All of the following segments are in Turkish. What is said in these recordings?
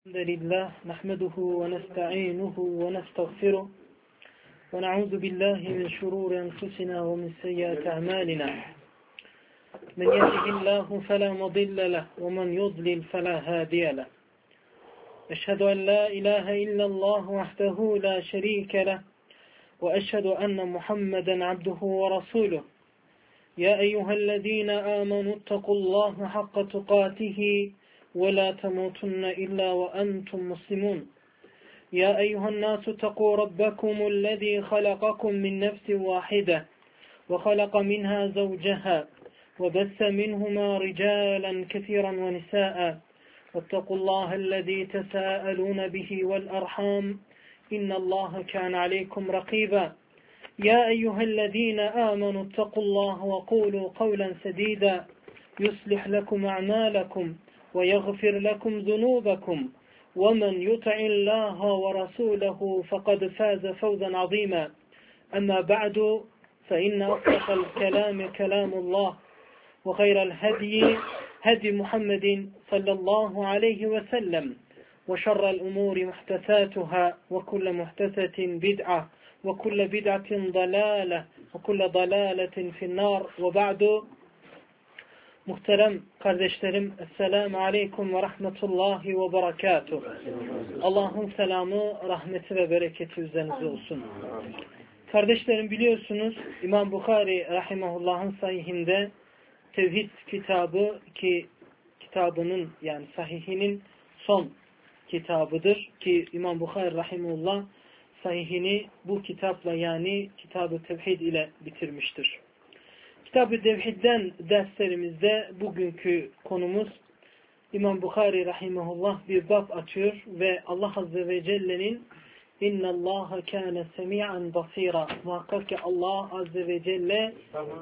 الحمد لله نحمده ونستعينه ونستغفره ونعوذ بالله من شرور أنفسنا ومن سيئات أعمالنا من يهده الله فلا مضل له ومن يضلل فلا هادي له أشهد أن لا إله إلا الله وحده لا شريك له وأشهد أن محمدا عبده ورسوله يا أيها الذين آمنوا اتقوا الله حق تقاته ولا تموتن إلا وأنتم مسلمون يا أيها الناس اتقوا ربكم الذي خلقكم من نفس واحدة وخلق منها زوجها وبث منهما رجالا كثيرا ونساء واتقوا الله الذي تساءلون به والأرحام إن الله كان عليكم رقيبا يا أيها الذين آمنوا اتقوا الله وقولوا قولا سديدا يصلح لكم أعمالكم ويغفر لكم ذنوبكم ومن يطع الله ورسوله فقد فاز فوزا عظيما أما بعد فإن أصدق الكلام كلام الله وخير الهدي هدي محمد صلى الله عليه وسلم وشر الأمور محدثاتها وكل محدثة بدعة وكل بدعة ضلالة وكل ضلالة في النار وبعد. Muhterem kardeşlerim, Esselamu Aleyküm ve Rahmetullahi ve Berekatuhu. Allah'ın selamı, rahmeti ve bereketi üzerinize olsun. Kardeşlerim, biliyorsunuz İmam Bukhari Rahimahullah'ın sahihinde Tevhid kitabı ki kitabının yani sahihinin son kitabıdır ki İmam Bukhari Rahimahullah sahihini bu kitapla yani Kitab-ı Tevhid ile bitirmiştir. Kitab-ı Tevhid'den derslerimizde bugünkü konumuz İmam Bukhari Rahimahullah bir bab açıyor ve Allah Azze ve Celle'nin İnna Allaha kâne semî'an basîrâ, muhakkak ki Allah Azze ve Celle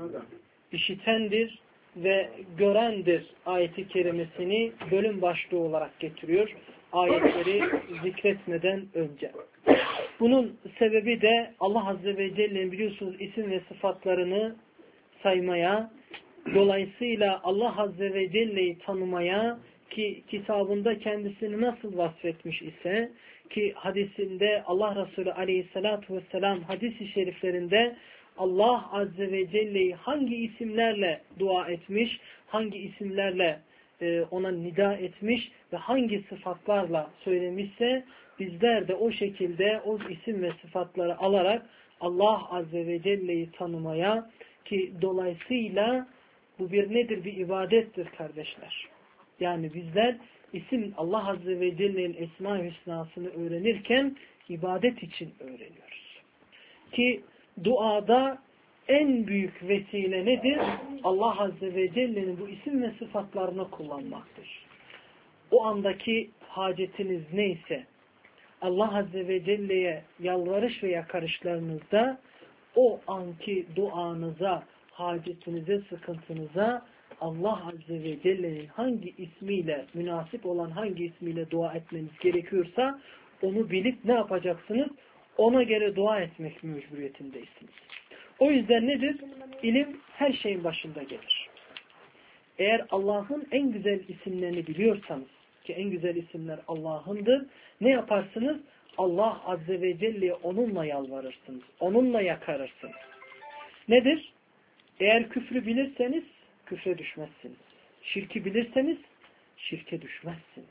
işitendir ve görendir ayeti kerimesini bölüm başlığı olarak getiriyor ayetleri zikretmeden önce. Bunun sebebi de Allah Azze ve Celle'nin biliyorsunuz isim ve sıfatlarını saymaya, dolayısıyla Allah Azze ve Celle'yi tanımaya ki kitabında kendisini nasıl vasfetmiş ise ki hadisinde Allah Resulü Aleyhisselatü Vesselam hadis-i şeriflerinde Allah Azze ve Celle'yi hangi isimlerle dua etmiş, hangi isimlerle ona nida etmiş ve hangi sıfatlarla söylemişse bizler de o şekilde o isim ve sıfatları alarak Allah Azze ve Celle'yi tanımaya ki dolayısıyla bu bir nedir? Bir ibadettir kardeşler. Yani bizler isim Allah Azze ve Celle'nin Esma-i Hüsna'sını öğrenirken ibadet için öğreniyoruz. Ki duada en büyük vesile nedir? Allah Azze ve Celle'nin bu isim ve sıfatlarını kullanmaktır. O andaki hacetiniz neyse Allah Azze ve Celle'ye yalvarış ve yakarışlarınızda o anki duanıza, hacetinize, sıkıntınıza Allah Azze ve Celle'nin hangi ismiyle, münasip olan hangi ismiyle dua etmeniz gerekiyorsa onu bilip ne yapacaksınız? Ona göre dua etmek mecburiyetindeysiniz. O yüzden nedir? İlim her şeyin başında gelir. Eğer Allah'ın en güzel isimlerini biliyorsanız ki en güzel isimler Allah'ındır, ne yaparsınız? Allah Azze ve Celle'ye onunla yalvarırsınız. Onunla yakarırsınız. Nedir? Eğer küfrü bilirseniz küfre düşmezsiniz. Şirki bilirseniz şirke düşmezsiniz.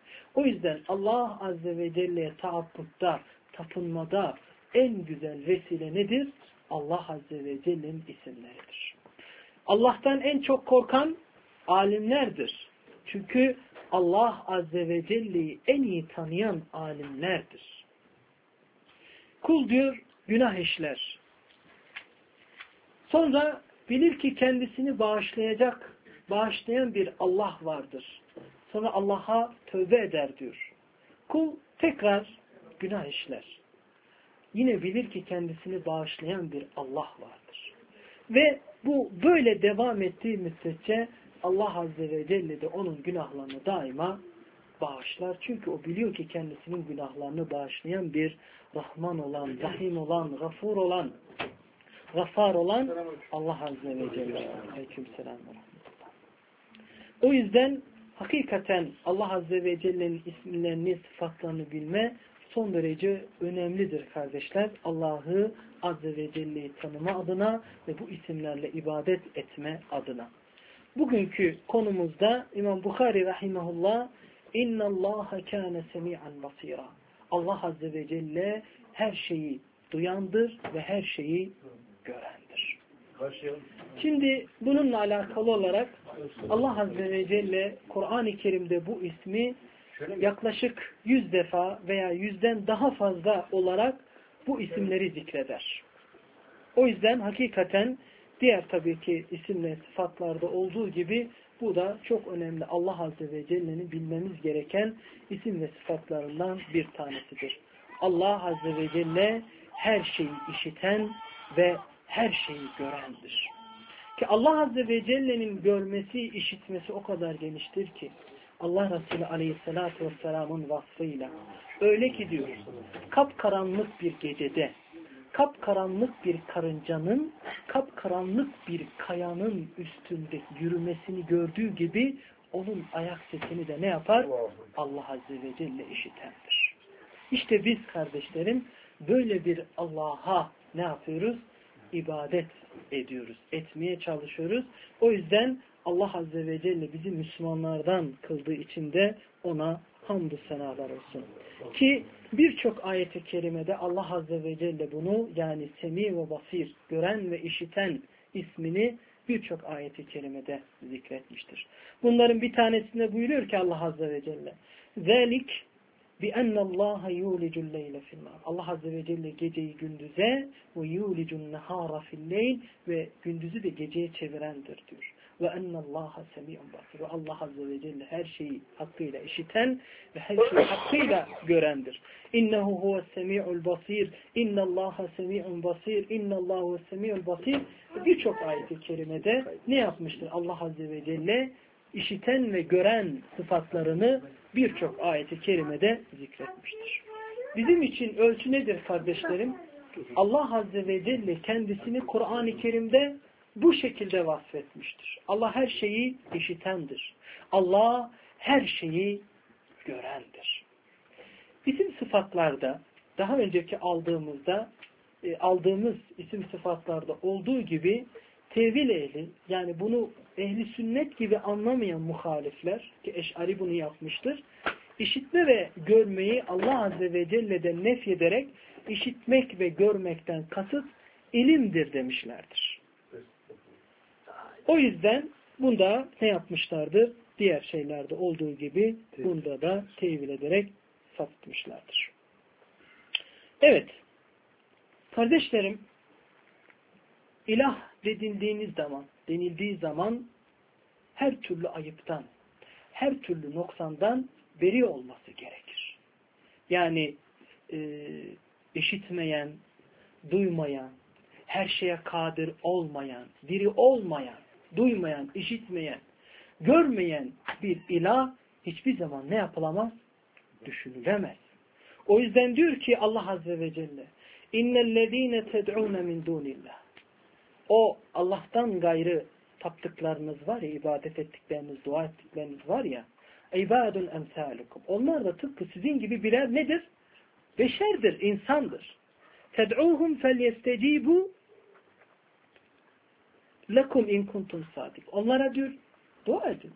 O yüzden Allah Azze ve Celle'ye taabbutta, tapınmada en güzel vesile nedir? Allah Azze ve Celle'nin isimleridir. Allah'tan en çok korkan alimlerdir. Çünkü Allah Azze ve Celle'yi en iyi tanıyan alimlerdir. Kul diyor günah işler. Sonra bilir ki kendisini bağışlayan bir Allah vardır. Sonra Allah'a tövbe eder diyor. Kul tekrar günah işler. Yine bilir ki kendisini bağışlayan bir Allah vardır. Ve bu böyle devam ettiği müddetçe Allah Azze ve Celle de onun günahlarını daima bağışlar. Çünkü o biliyor ki kendisinin günahlarını bağışlayan bir Rahman olan, Rahim olan, Gafur olan, Gafar olan Allah Azze ve Celle. Aleykümselam ve rahmetullah. O yüzden hakikaten Allah Azze ve Celle'nin isimlerini, sıfatlarını bilme son derece önemlidir kardeşler. Allah'ı Azze ve Celle'yi tanıma adına ve bu isimlerle ibadet etme adına. Bugünkü konumuzda İmam Bukhari rahimahullah اِنَّ اللّٰهَ كَانَ سَمِيعًا بَصِيرًا Allah Azze ve Celle her şeyi duyandır ve her şeyi görendir. Şimdi bununla alakalı olarak Allah Azze ve Celle Kur'an-ı Kerim'de bu ismi yaklaşık 100 defa veya 100'den daha fazla olarak bu isimleri zikreder. O yüzden hakikaten diğer tabii ki isim ve sıfatlarda olduğu gibi bu da çok önemli. Allah Azze ve Celle'nin bilmemiz gereken isim ve sıfatlarından bir tanesidir. Allah Azze ve Celle her şeyi işiten ve her şeyi görendir. Ki Allah Azze ve Celle'nin görmesi, işitmesi o kadar geniştir ki Allah Resulü Aleyhisselatü Vesselam'ın vasfıyla öyle ki diyor, kapkaranlık bir gecede, kapkaranlık bir karıncanın, kapkaranlık bir kayanın üstünde yürümesini gördüğü gibi onun ayak sesini de ne yapar? Allah Azze ve Celle işitendir. İşte biz kardeşlerim böyle bir Allah'a ne yapıyoruz? İbadet ediyoruz, etmeye çalışıyoruz. O yüzden Allah Azze ve Celle bizi Müslümanlardan kıldığı için de ona hamdü senalar olsun. Ki birçok ayet-i kerimede Allah Azze ve Celle bunu yani Semi ve Basir, gören ve işiten ismini birçok ayet-i kerimede zikretmiştir. Bunların bir tanesinde buyuruyor ki Allah Azze ve Celle ذَلِكْ بِأَنَّ اللّٰهَ يُولِجُ اللَّيْلَ فِي النَّهَارِ Allah Azze ve Celle geceyi gündüze ve يُولِجُ النَّهَارَ فِي اللَّيْلِ ve gündüzü de geceye çevirendir diyor. Ve ennallâhe semî'un basîr. Ve Allah Azze ve Celle her şeyi hakkıyla işiten ve her şeyi hakkıyla görendir. İnnehu huves semî'ul basîr. İnnallâhe semî'un basîr. İnnallâhe huves semî'ul basîr. Birçok ayet-i kerimede ne yapmıştır? Allah Azze ve Celle işiten ve gören sıfatlarını birçok ayet-i kerimede zikretmiştir. Bizim için ölçü nedir kardeşlerim? Allah Azze ve Celle kendisini Kur'an-ı Kerim'de bu şekilde vasfetmiştir. Allah her şeyi işitendir. Allah her şeyi görendir. İsim sıfatlarda daha önceki aldığımız isim sıfatlarda olduğu gibi tevil ehli yani bunu ehli sünnet gibi anlamayan muhalifler ki Eş'ari bunu yapmıştır. İşitme ve görmeyi Allah Azze ve Celle'den nefyederek işitmek ve görmekten kasıt ilimdir demişlerdir. O yüzden bunda ne yapmışlardır? Diğer şeylerde olduğu gibi bunda da tevil ederek sapıtmışlardır. Evet. Kardeşlerim, ilah denildiği zaman her türlü ayıptan, her türlü noksandan beri olması gerekir. Yani işitmeyen, duymayan, her şeye kadir olmayan, diri olmayan, duymayan, işitmeyen, görmeyen bir ilah hiçbir zaman ne yapılamaz? Düşünülemez. O yüzden diyor ki Allah Azze ve Celle İnnellezîne ted'ûne min dûnillah O Allah'tan gayrı taptıklarınız var ya, ibadet ettikleriniz, dua ettikleriniz var ya ibâdun emsâlukum. Onlar da tıpkı sizin gibi birer nedir? Beşerdir, insandır. Ted'ûhum felyestecîbû lekum in kuntum sadik. Onlara diyor, dua edin.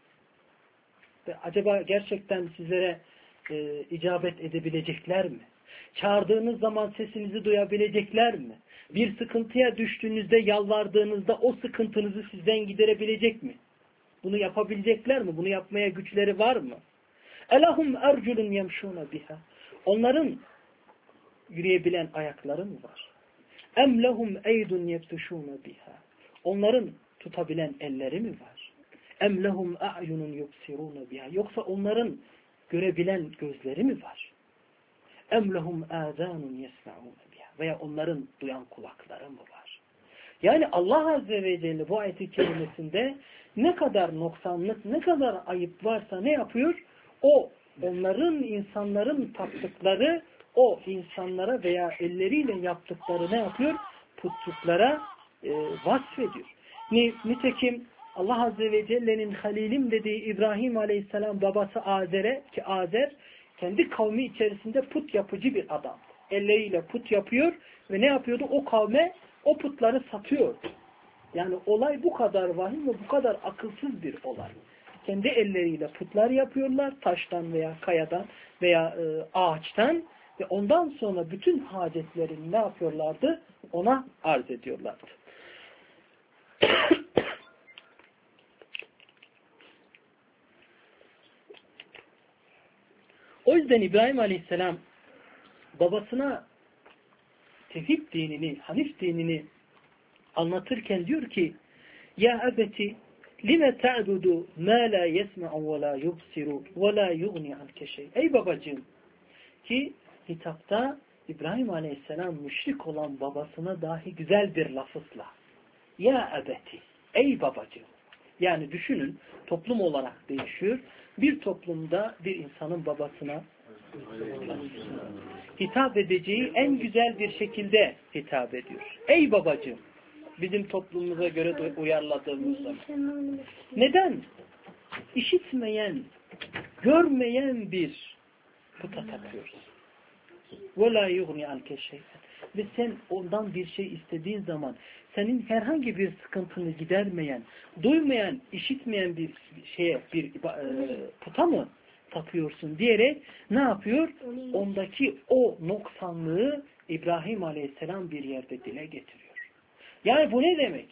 Acaba gerçekten sizlere icabet edebilecekler mi? Çağırdığınız zaman sesinizi duyabilecekler mi? Bir sıkıntıya düştüğünüzde, yalvardığınızda o sıkıntınızı sizden giderebilecek mi? Bunu yapabilecekler mi? Bunu yapmaya güçleri var mı? Elahum erculun yemşûne biha. Onların yürüyebilen ayakları mı var? Em lehum eydun yebtuşûne biha. Onların tutabilen elleri mi var? Em lehum a'yunun yubsirûne biha. Yoksa onların görebilen gözleri mi var? Em lehum âzânun yesma'ûne biha. Veya onların duyan kulakları mı var? Yani Allah Azze ve Celle bu ayet-i kerimesinde ne kadar noksanlık, ne kadar ayıp varsa ne yapıyor? Onların, insanların taptıkları, o insanlara veya elleriyle yaptıkları ne yapıyor? Putluklara vasfediyor. Nitekim Allah Azze ve Celle'nin Halilim dediği İbrahim Aleyhisselam babası Azer'e, ki Azer kendi kavmi içerisinde put yapıcı bir adam. Elleriyle put yapıyor ve ne yapıyordu? O kavme o putları satıyor. Yani olay bu kadar vahim ve bu kadar akılsız bir olay. Kendi elleriyle putlar yapıyorlar. Taştan veya kayadan veya ağaçtan ve ondan sonra bütün hacetlerini ne yapıyorlardı? Ona arz ediyorlardı. O yüzden İbrahim Aleyhisselam babasına tevhid dinini, Hanif dinini anlatırken diyor ki: "Ya ebeti lime ta'budu ma la yesma'u ve la yubsiru ve la yughni anke şey." Ey babacığım, ki hitapta İbrahim Aleyhisselam müşrik olan babasına dahi güzel bir lafızla, "Ya ebeti, ey babacığım." Yani düşünün, toplum olarak değişiyor. Bir toplumda bir insanın babasına hitap edeceği en güzel bir şekilde hitap ediyor. Ey babacığım, bizim toplumumuza göre uyarladığımız zaman. Neden? İşitmeyen, görmeyen bir puta tapıyoruz. وَلَا يُغْنِ عَنْكَ شَيْئًا. Ve sen ondan bir şey istediğin zaman senin herhangi bir sıkıntını gidermeyen, duymayan, işitmeyen bir şeye, bir puta mı tapıyorsun diyerek ne yapıyor? Ondaki o noksanlığı İbrahim Aleyhisselam bir yerde dile getiriyor. Yani bu ne demek?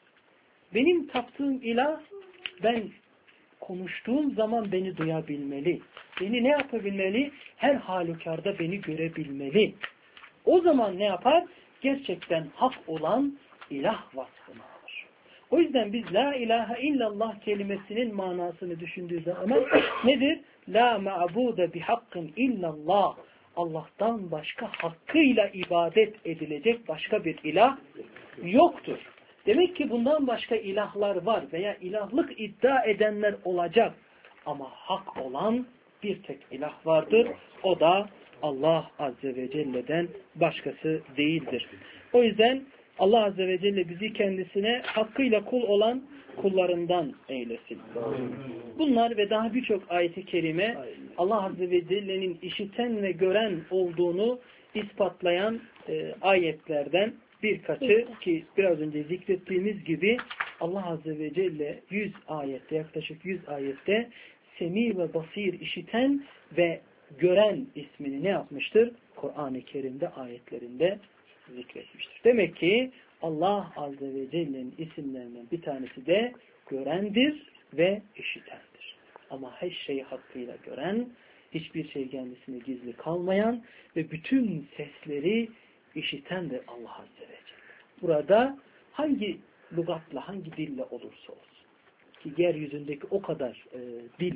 Benim taptığım ilah, ben konuştuğum zaman beni duyabilmeli. Beni ne yapabilmeli? Her halükarda beni görebilmeli. O zaman ne yapar? Gerçekten hak olan ilah vasfını alır. O yüzden biz la ilahe illallah kelimesinin manasını düşündüğü zaman nedir? La ma'bude bihakkın illallah. Allah'tan başka hakkıyla ibadet edilecek başka bir ilah yoktur. Demek ki bundan başka ilahlar var veya ilahlık iddia edenler olacak. Ama hak olan bir tek ilah vardır. O da Allah Azze ve Celle'den başkası değildir. O yüzden Allah Azze ve Celle bizi kendisine hakkıyla kul olan kullarından eylesin. Bunlar ve daha birçok ayet-i kerime Allah Azze ve Celle'nin işiten ve gören olduğunu ispatlayan ayetlerden birkaçı, ki biraz önce zikrettiğimiz gibi Allah Azze ve Celle 100 ayette, yaklaşık 100 ayette Semi ve Basir, işiten ve gören ismini ne yapmıştır? Kur'an-ı Kerim'de ayetlerinde zikretmiştir. Demek ki Allah Azze ve Celle'nin isimlerinden bir tanesi de görendir ve işitendir. Ama her şeyi hakkıyla gören, hiçbir şey kendisine gizli kalmayan ve bütün sesleri işitendir Allah Azze ve Celle. Burada hangi lügatla, hangi dille olursa olsun, ki yeryüzündeki o kadar dil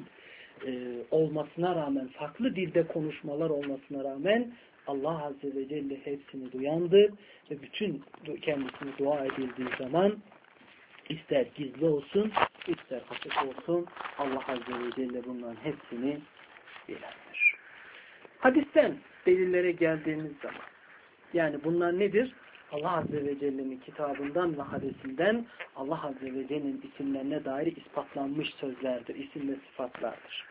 olmasına rağmen, farklı dilde konuşmalar olmasına rağmen Allah Azze ve Celle hepsini duyandır ve bütün kendisine dua edildiği zaman ister gizli olsun, ister açık olsun, Allah Azze ve Celle bunların hepsini bilendir. Hadisten delillere geldiğimiz zaman, yani bunlar nedir? Allah Azze ve Celle'nin kitabından ve hadisinden Allah Azze ve Celle'nin isimlerine dair ispatlanmış sözlerdir, isim ve sıfatlardır.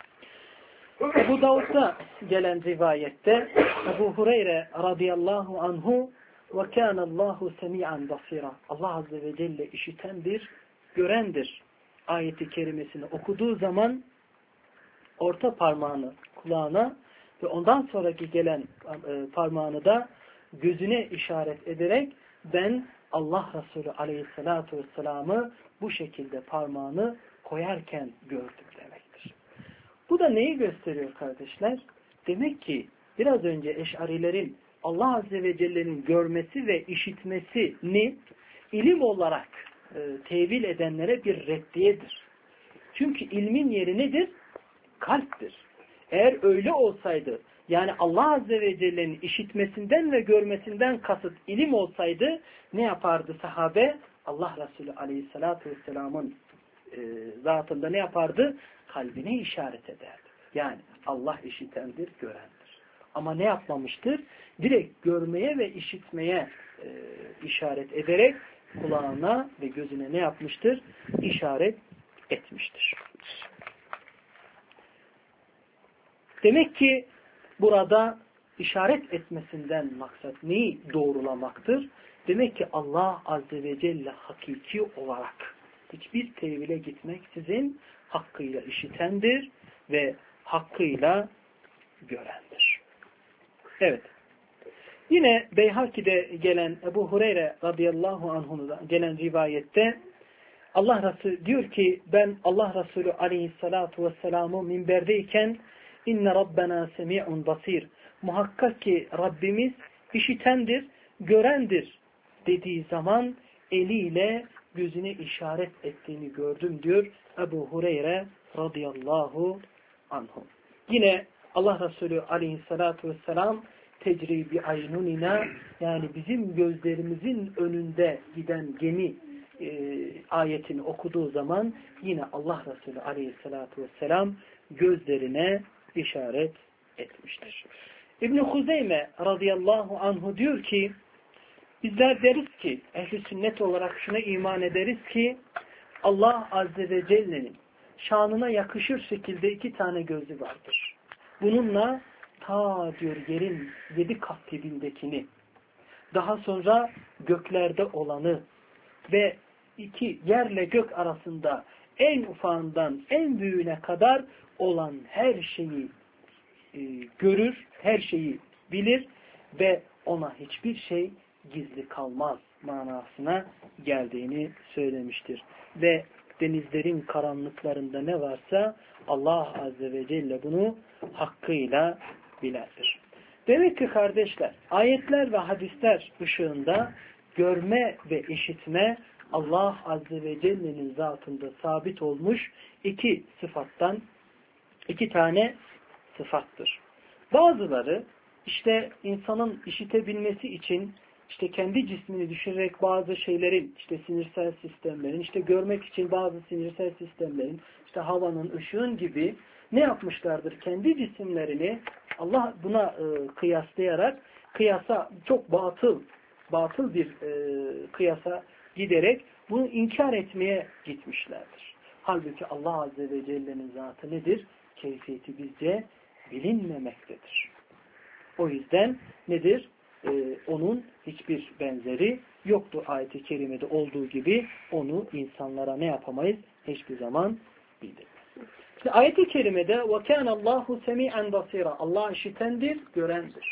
Ebu Davud'da gelen rivayette Ebu Hureyre radıyallahu anhu ve kânallâhu semî'an basîrâ. Allah Azze ve Celle işitendir, görendir ayeti kerimesini okuduğu zaman orta parmağını kulağına ve ondan sonraki gelen parmağını da gözüne işaret ederek ben Allah Resulü aleyhissalatu vesselam'ı bu şekilde parmağını koyarken gördüm demektir. Bu da neyi gösteriyor kardeşler? Demek ki biraz önce Eş'arilerin Allah Azze ve Celle'nin görmesi ve işitmesini ilim olarak tevil edenlere bir reddiyedir. Çünkü ilmin yeri nedir? Kalptir. Eğer öyle olsaydı, yani Allah Azze ve Celle'nin işitmesinden ve görmesinden kasıt ilim olsaydı ne yapardı sahabe? Allah Resulü Aleyhisselatü Vesselam'ın zatında ne yapardı? Kalbine işaret ederdi. Yani Allah işitendir, görendir. Ama ne yapmamıştır? Direkt görmeye ve işitmeye işaret ederek kulağına ve gözüne ne yapmıştır? İşaret etmiştir. Demek ki burada işaret etmesinden maksat neyi doğrulamaktır? Demek ki Allah Azze ve Celle hakiki olarak hiçbir tevhile gitmeksizin hakkıyla işitendir ve hakkıyla görendir. Evet. Yine Beyhaki'de gelen Ebu Hureyre radıyallahu anhu'dan gelen rivayette Allah Resulü diyor ki ben Allah Resulü aleyhissalatu vesselam'ı minberdeyken inne rabbena semi'un basir. Muhakkak ki Rabbimiz işitendir, görendir dediği zaman eliyle gözüne işaret ettiğini gördüm diyor Ebu Hureyre radıyallahu anhu. Yine Allah Resulü aleyhissalatu vesselam tecri bi aynunina yani bizim gözlerimizin önünde giden gemi ayetini okuduğu zaman yine Allah Resulü aleyhissalatu vesselam gözlerine işaret etmiştir. İbn-i Huzeyme radıyallahu anhu diyor ki bizler deriz ki ehl-i sünnet olarak şuna iman ederiz ki Allah Azze ve Celle'nin şanına yakışır şekilde 2 tane gözü vardır. Bununla ta diyor yerin 7 kat dibindekini, daha sonra göklerde olanı ve 2 yerle gök arasında en ufağından en büyüğüne kadar olan her şeyi görür, her şeyi bilir ve ona hiçbir şey gizli kalmaz manasına geldiğini söylemiştir. Ve denizlerin karanlıklarında ne varsa Allah Azze ve Celle bunu hakkıyla bilendir. Demek ki kardeşler, ayetler ve hadisler ışığında görme ve işitme Allah Azze ve Celle'nin zatında sabit olmuş 2 sıfattan 2 tane sıfattır. Bazıları işte insanın işitebilmesi için işte kendi cismini düşürerek bazı şeylerin, işte sinirsel sistemlerin, işte görmek için bazı sinirsel sistemlerin, işte havanın, ışığın gibi ne yapmışlardır? Kendi cisimlerini Allah buna kıyaslayarak kıyasa çok batıl bir kıyasa giderek bunu inkar etmeye gitmişlerdir. Halbuki Allah Azze ve Celle'nin zatı nedir? Keyfiyeti bizce bilinmemektedir. O yüzden nedir? Onun hiçbir benzeri yoktur ayet-i kerimede olduğu gibi onu insanlara ne yapamayız? Hiçbir zaman bildirmeyiz. İşte ayet-i kerimede وَكَانَ اللّٰهُ سَمِيعًا بَصِيرًا Allah işitendir, görendir.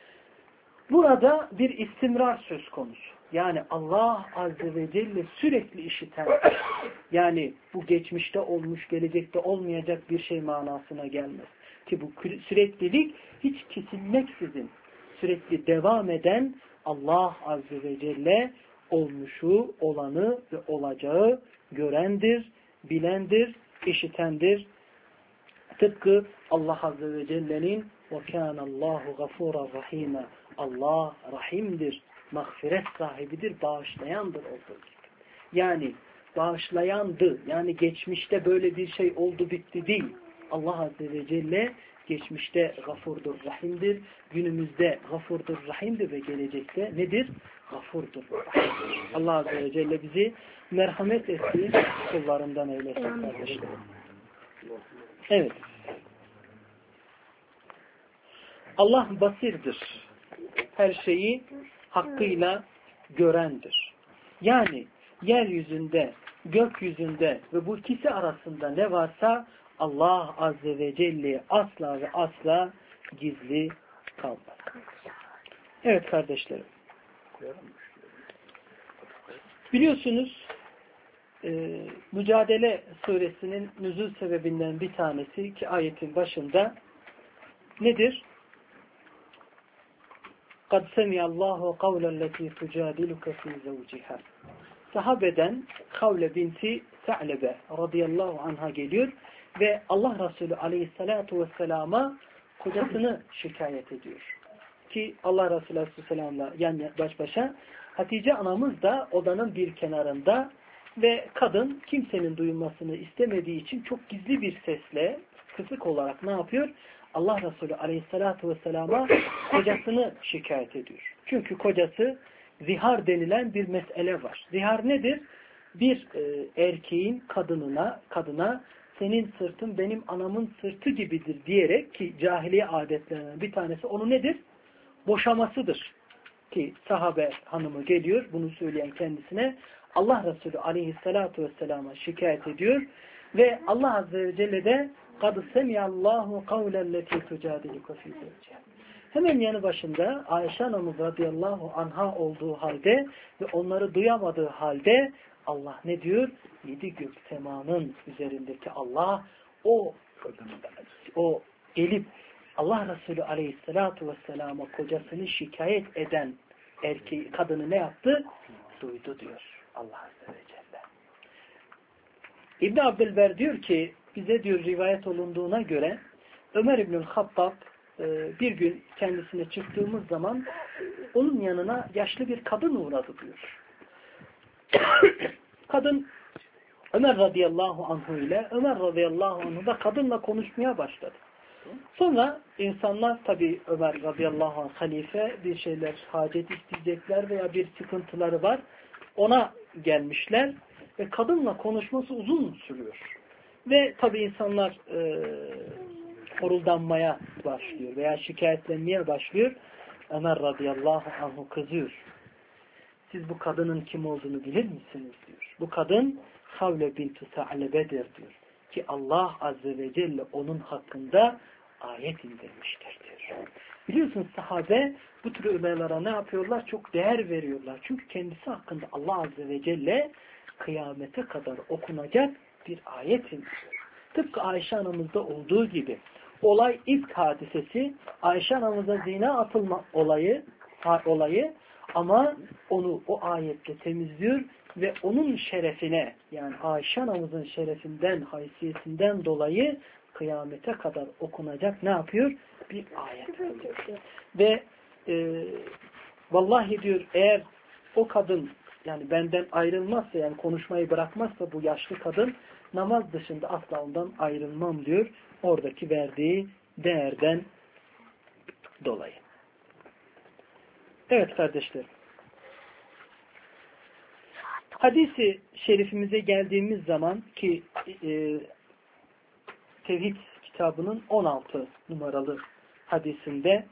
Burada bir istimrar söz konusu. Yani Allah Azze ve Celle sürekli işiten, yani bu geçmişte olmuş, gelecekte olmayacak bir şey manasına gelmez. Ki bu süreklilik hiç kesilmeksizin sürekli devam eden Allah Azze ve Celle olmuşu, olanı ve olacağı görendir, bilendir, işitendir. Tıpkı Allah Azze ve Celle'nin وَكَانَ اللّٰهُ غَفُورًا رَحِيمًا Allah rahimdir, mağfiret sahibidir, bağışlayandır olduğu gibi. Yani bağışlayandı, yani geçmişte böyle bir şey oldu bitti değil. Allah Azze ve Celle geçmişte gafurdur, rahimdir, günümüzde gafurdur, rahimdir ve gelecekte nedir? Gafurdur, rahimdir. Allah Azze ve Celle bizi merhamet ettiği kullarından eylesin kardeşlerim. Evet. Allah basirdir. Her şeyi hakkıyla görendir. Yani yeryüzünde, gökyüzünde ve bu ikisi arasında ne varsa Allah Azze ve Celle asla ve asla gizli kalmaz. Evet kardeşlerim. Biliyorsunuz Mücadele suresinin nüzul sebebinden bir tanesi ki ayetin başında nedir? قَدْ سَمِيَ اللّٰهُ قَوْلَ الَّتِي تُجَادِلُكَ فِي زَوْجِهَا Sahabeden Havle binti Sa'lebe radıyallahu anha geliyor ve Allah Resulü aleyhissalatu vesselama kocasını şikayet ediyor. Ki Allah Resulü aleyhisselamla yani baş başa Hatice anamız da odanın bir kenarında ve kadın kimsenin duyulmasını istemediği için çok gizli bir sesle kısık olarak ne yapıyor? Allah Resulü aleyhissalatu vesselama kocasını şikayet ediyor. Çünkü kocası zihar denilen bir mesele var. Zihar nedir? bir erkeğin kadına senin sırtın benim anamın sırtı gibidir diyerek, ki cahiliye adetlerinden bir tanesi onu nedir? Boşamasıdır. Ki sahabe hanımı geliyor bunu söyleyen kendisine, Allah Resulü aleyhissalatu vesselama şikayet ediyor ve Allah Azze ve Celle de قَدْ سَمِيَ اللّٰهُ قَوْلَ الَّتِي تُجَادِلُكَ فِي زَوْجِهَا. Hemen yanı başında Ayşe anamız radıyallahu anha olduğu halde ve onları duyamadığı halde Allah ne diyor? 7 gök semanın üzerindeki Allah o gelip Allah Resulü aleyhissalatu vesselama kocasını şikayet eden erkeği, kadını ne yaptı? Duydu diyor Allah Azze ve Celle. İbn Abdülber diyor ki bize diyor rivayet olunduğuna göre Ömer İbnül Hattab bir gün kendisine çıktığımız zaman onun yanına yaşlı bir kadın uğradı diyor. Kadın Ömer radıyallahu anhu ile Ömer radıyallahu anhu da kadınla konuşmaya başladı. Sonra insanlar tabi Ömer radıyallahu anh halife bir şeyler hacet isteyecekler veya bir sıkıntıları var. Ona gelmişler ve kadınla konuşması uzun sürüyor. Ve tabi insanlar horuldanmaya başlıyor veya şikayetlenmeye başlıyor. Ömer radıyallahu anhu kızıyor. Siz bu kadının kim olduğunu bilir misiniz diyor. Bu kadın Havle bintu Sa'lebe'dir diyor. Ki Allah Azze ve Celle onun hakkında ayet indirmiştir diyor. Biliyorsunuz sahabe bu tür olaylara ne yapıyorlar? Çok değer veriyorlar. Çünkü kendisi hakkında Allah Azze ve Celle kıyamete kadar okunacak bir ayet indiriyor. Tıpkı Ayşe anamızda olduğu gibi. Olay ifk hadisesi, Ayşe anamıza zina atılma olayı ama onu o ayetle temizliyor ve onun şerefine, yani Ayşe anamızın şerefinden, haysiyetinden dolayı kıyamete kadar okunacak ne yapıyor? Bir ayet oluyor. Ve vallahi diyor eğer o kadın yani benden ayrılmazsa, yani konuşmayı bırakmazsa bu yaşlı kadın, namaz dışında asla ondan ayrılmam diyor. Oradaki verdiği değerden dolayı. Evet kardeşlerim. Hadisi şerifimize geldiğimiz zaman ki Tevhid kitabının 16 numaralı hadisinde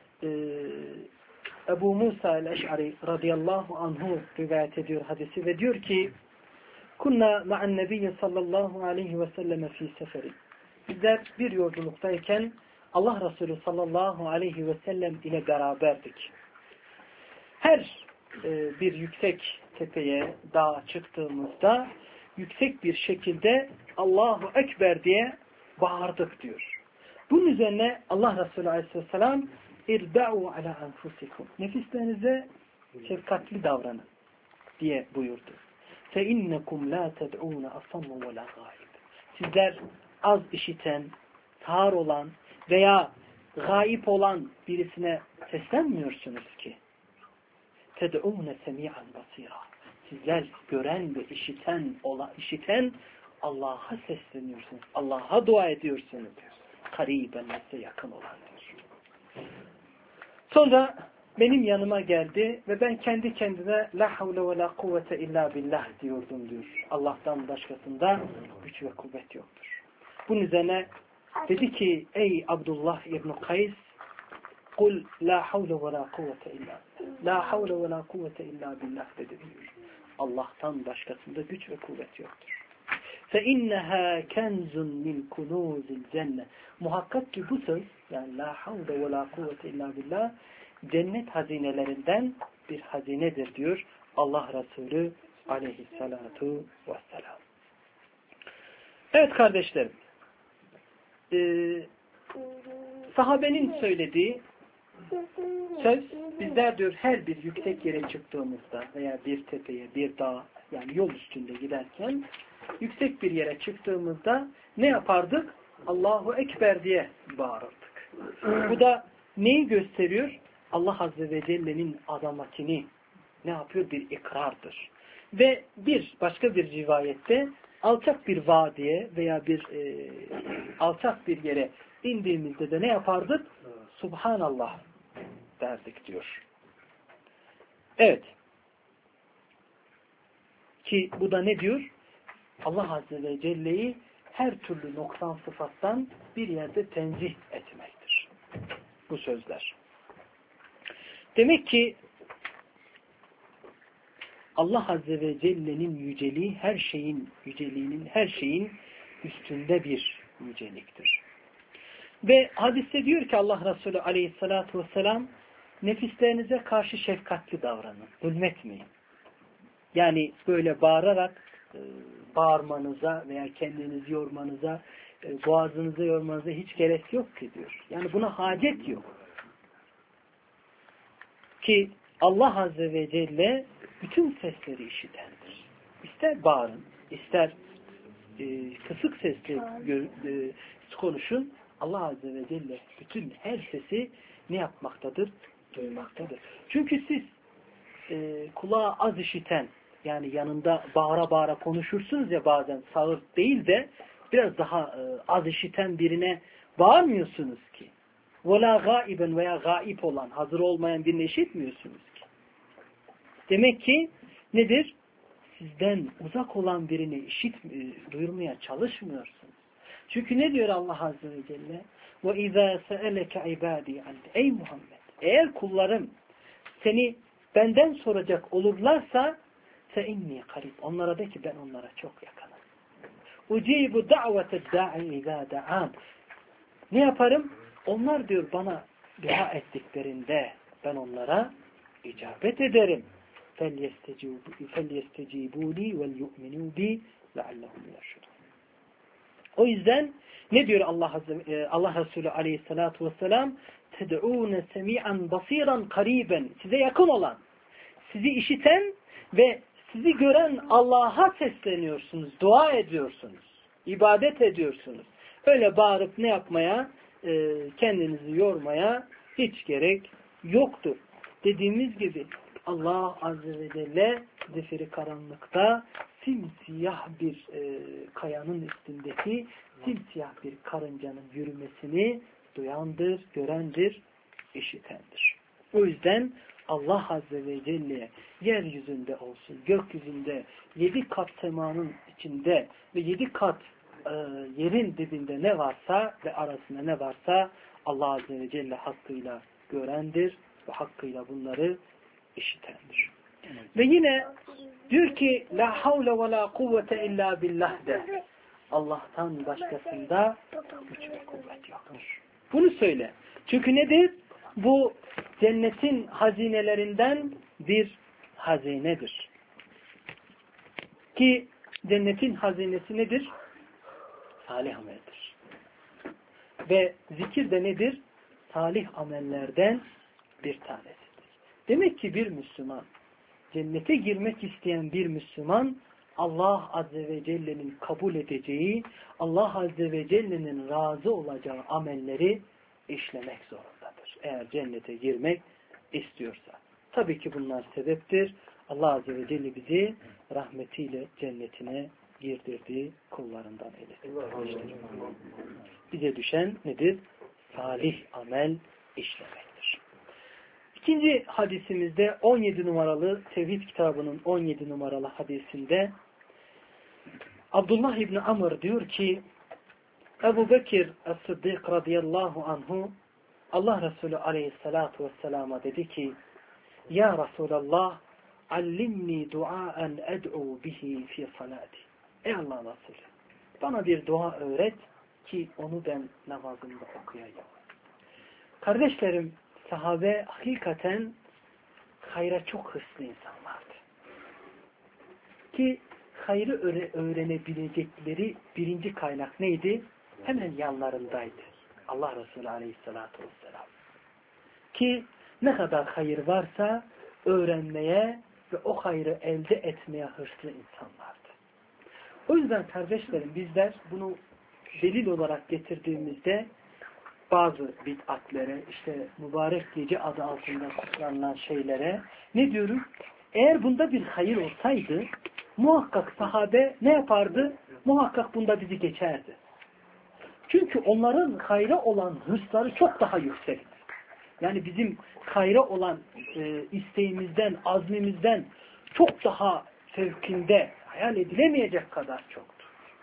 Ebu Musa el-Eş'ari radıyallahu anhu rivayet ediyor hadisi ve diyor ki Kunna ma'an nebiyye sallallahu aleyhi ve selleme fi seferi. Bizler bir yolculuktayken Allah Resulü sallallahu aleyhi ve sellem ile beraberdik. Her bir yüksek tepeye, dağa çıktığımızda yüksek bir şekilde Allahu Ekber diye bağırdık diyor. Bunun üzerine Allah Resulü aleyhisselam irba'u ala enfusikum. Nefislerinize şefkatli davranın diye buyurdu. Fe innekum la ted'un asammu ve la gâib. Sizler az işiten, sağır olan veya gayip olan birisine seslenmiyorsunuz ki. Ted'un semi'an basira. Sizler gören ve işiten Allah'a sesleniyorsunuz. Allah'a dua ediyorsunuz. Kariben size yakın olandır. Sonra benim yanıma geldi ve ben kendi kendime la havle ve la kuvvete illa billah diyordum diyor. Allah'tan başkasında güç ve kuvvet yoktur. Bunun üzerine dedi ki ey Abdullah İbn Kays kul la havle ve la kuvvete illa la havle ve la kuvvete illa billah dedi diyor. Allah'tan başkasında güç ve kuvvet yoktur. فَاِنَّهَا كَنْزٌ مِنْ كُنُوزِ الْجَنَّةِ Muhakkak ki bu söz, yani la havle ve la kuvvete illa billah, cennet hazinelerinden bir hazinedir diyor Allah Resulü aleyhissalatu vesselam. Evet kardeşlerim, sahabenin söylediği söz, bizler diyor her bir yüksek yere çıktığımızda veya bir tepeye, bir dağa, yani yol üstünde giderken yüksek bir yere çıktığımızda ne yapardık? Allahu Ekber diye bağırırdık. Bu da neyi gösteriyor? Allah Azze ve Celle'nin azametini ne yapıyor? Bir ikrardır. Ve başka bir rivayette alçak bir vadiye veya bir alçak bir yere indiğimizde de ne yapardık? Subhanallah derdik diyor. Evet. Ki bu da ne diyor? Allah Azze ve Celle'yi her türlü noksan sıfattan bir yerde tenzih etmektir. Bu sözler. Demek ki Allah Azze ve Celle'nin yüceliği her şeyin yüceliğinin her şeyin üstünde bir yüceliktir. Ve hadiste diyor ki Allah Resulü Aleyhisselatü Vesselam, nefislerinize karşı şefkatli davranın, zulmetmeyin. Yani böyle bağırarak bağırmanıza veya kendinizi yormanıza, boğazınızı yormanıza hiç gerek yok ki diyor. Yani buna hacet yok. Ki Allah Azze ve Celle bütün sesleri işitendir. İster bağırın, ister kısık sesle konuşun. Allah Azze ve Celle bütün her sesi ne yapmaktadır? Duymaktadır. Çünkü siz kulağa az işiten, yani yanında bağıra bağıra konuşursunuz ya bazen, sağır değil de biraz daha az işiten birine bağırmıyorsunuz ki. وَلَا غَائِبًا veya gaip olan, hazır olmayan birini işitmiyorsunuz ki. Demek ki nedir? Sizden uzak olan birini duyurmaya çalışmıyorsunuz. Çünkü ne diyor Allah Azze ve Celle? وَاِذَا سَأَلَكَ عِبَادِي عَنْدِ Ey Muhammed! Eğer kullarım seni benden soracak olurlarsa فَاِنِّي قَرِيبٌ Onlara de ki ben onlara çok yakınım. اُجِيبُ دَعْوَةَ الدَّاعِ اِذَا دَعَانِ Ne yaparım? Onlar diyor bana dua ettiklerinde ben onlara icabet ederim. فَلْيَسْتَجِيبُوا لِي وَلْيُؤْمِنُوا بِي لَعَلَّهُمْ يَرْشُدُونَ O yüzden ne diyor Allah Resulü Aleyhisselatü Vesselam? تَدْعُونَ سَمِيعًا بَصِيرًا قَرِيبًا Size yakın olan, sizi işiten ve sizi gören Allah'a sesleniyorsunuz, dua ediyorsunuz, ibadet ediyorsunuz. Öyle bağırıp ne yapmaya, kendinizi yormaya hiç gerek yoktur. Dediğimiz gibi Allah Azze ve Celle zifiri karanlıkta simsiyah bir kayanın üstündeki simsiyah bir karıncanın yürümesini duyandır, görendir, işitendir. O yüzden Allah Azze ve Celle yeryüzünde olsun, gökyüzünde 7 kat semanın içinde ve 7 kat yerin dibinde ne varsa ve arasında ne varsa Allah Azze ve Celle hakkıyla görendir ve hakkıyla bunları işitendir. Ve yine diyor ki la havle ve la kuvvete illa billah de. Allah'tan başkasında güç ve kuvvet yoktur. Bunu söyle. Çünkü nedir? Bu cennetin hazinelerinden bir hazinedir. Ki cennetin hazinesi nedir? Salih ameldir. Ve zikir de nedir? Salih amellerden bir tanesidir. Demek ki bir Müslüman, cennete girmek isteyen bir Müslüman, Allah Azze ve Celle'nin kabul edeceği, Allah Azze ve Celle'nin razı olacağı amelleri işlemek zorundadır. Eğer cennete girmek istiyorsa. Tabii ki bunlar sebeptir. Allah Azze ve Celle bizi rahmetiyle cennetine girdirdiği kullarından eylesin. Bize düşen nedir? Salih amel işlemektir. İkinci hadisimizde 17 numaralı Tevhid kitabının 17 numaralı hadisinde Abdullah İbni Amr diyor ki Ebu Bekir Es-Sıddık radıyallahu anhu Allah Resulü aleyhissalatu vesselama dedi ki Ya Resulallah allimni duaen ed'u bihi fi salati. Ey Allah Resulü bana bir dua öğret ki onu ben namazımda okuyayım. Kardeşlerim, sahabe hakikaten hayra çok hırslı insanlardı. Ki hayrı öğrenebilecekleri birinci kaynak neydi? Hemen yanlarındaydı. Allah Resulü Aleyhisselatü Vesselam. Ki ne kadar hayır varsa öğrenmeye ve o hayrı elde etmeye hırslı insanlardı. O yüzden kardeşlerim bizler bunu delil olarak getirdiğimizde bazı bid'atlere, işte mübarek gece adı altında kutlanılan şeylere ne diyorum? Eğer bunda bir hayır olsaydı muhakkak sahabe ne yapardı? Muhakkak bunda bizi geçerdi. Çünkü onların hayra olan hırsları çok daha yüksekti. Yani bizim hayra olan isteğimizden, azmimizden çok daha fevkinde hayal edilemeyecek kadar çoktur.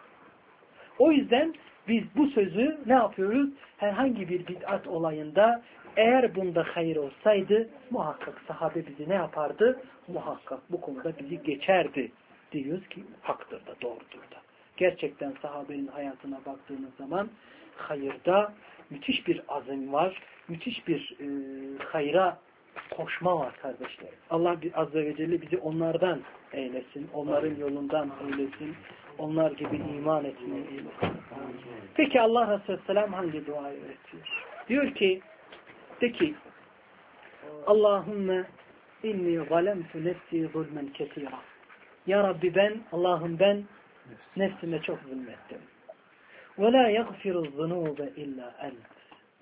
O yüzden biz bu sözü ne yapıyoruz? Herhangi bir bid'at olayında eğer bunda hayır olsaydı muhakkak sahabe bizi ne yapardı? Muhakkak bu konuda bizi geçerdi. Diyoruz ki haktır da doğrudur da. Gerçekten sahabenin hayatına baktığımız zaman hayırda müthiş bir azim var. Müthiş bir hayra koşma var kardeşler. Allah Azze ve Celle bizi onlardan eylesin. Onların yolundan eylesin. Onlar gibi iman etmeyi eylesin. Peki Allah Resulü Selam hangi duayı öğretiyor? Diyor ki, de ki Allahümme inni zalemtu nefsi zulmen ketira. Ya Rabbi Allah'ım ben nefsime çok zulmettim. Ve la yaghfiru zunube illa ent.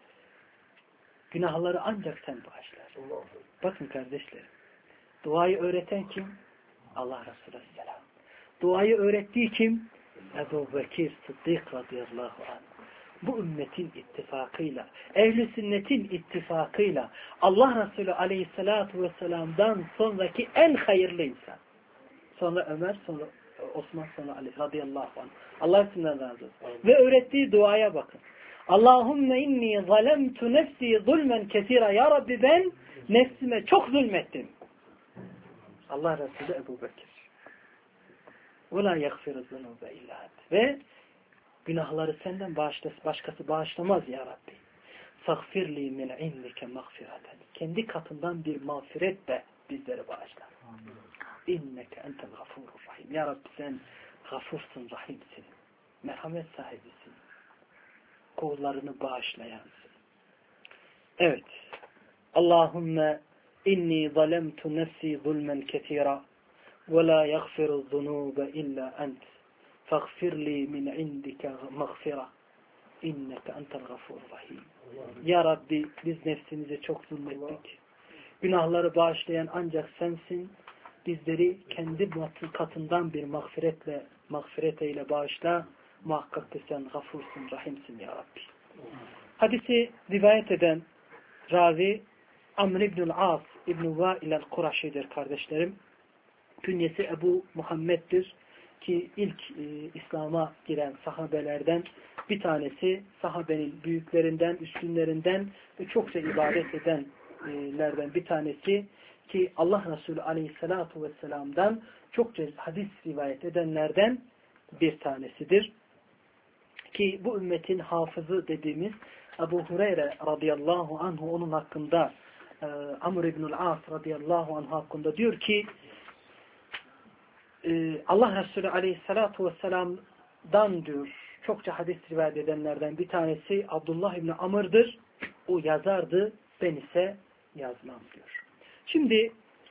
Günahları ancak sen bağışlar. Bakın kardeşlerim. Duayı öğreten kim? Allah Resulü Aleyhisselam. Duayı öğrettiği kim? Ebu Bekir Sıddık radıyallahu anh. Bu ümmetin ittifakıyla, ehl-i sünnetin ittifakıyla Allah Resulü Aleyhisselatü Vesselam'dan sonraki en hayırlı insan. Sonra Ömer, sonra Osman, sonra Ali radıyallahu anh. Allah isimden razı olsun. Ve öğrettiği duaya bakın. Allahümme inni zalemtu nefsi zulmen kesira. Ya Rabbi ben nefsime çok zulmettim. Allah Resulü Ebu Bekir. وَلَا يَغْفِرُ الذُّنُوبَ اِلَّا اَنْتَ. Ve günahları senden başkası bağışlamaz ya Rabbi. فَغْفِرْ لِي مِنْ عِنْدِكَ مَغْفِرَةً. Kendi katından bir mağfiret de bizleri bağışlar. İnneke entel gafurur rahim. Ya Rabbi sen gafursun, rahimsin. Merhamet sahibisin. Kullarını bağışlayansın. Evet. Allahümme inni zalemtu nefsi zulmen ketira ve la yaghfiru zunube illa ent. Faghfir li min indike mağfira. İnneke entel gafurur rahim. Ya Rabbi biz nefsimize çok zulmettik. Günahları bağışlayan ancak sensin. Bizleri kendi katından bir mağfiret eyle bağışla. Muhakkak ki sen gafursun, rahimsin ya Rabbi. Hadisi rivayet eden ravi Amr ibn-ül As İbn-i Vail el-Kuraşi'dir kardeşlerim. Künyesi Ebu Muhammed'dir ki ilk İslam'a giren sahabelerden bir tanesi, sahabenin büyüklerinden, üstünlerinden ve çokça ibadet edenlerden bir tanesi ki Allah Resulü Aleyhisselatü Vesselam'dan çokça hadis rivayet edenlerden bir tanesidir. Ki bu ümmetin hafızı dediğimiz Ebu Hureyre radıyallahu anhu onun hakkında Amr ibn-ül As radıyallahu anhu hakkında diyor ki Allah Resulü Aleyhisselatü Vesselam'dan diyor çokça hadis rivayet edenlerden bir tanesi Abdullah ibn Amr'dır. O yazardı, ben ise yazmam diyor. Şimdi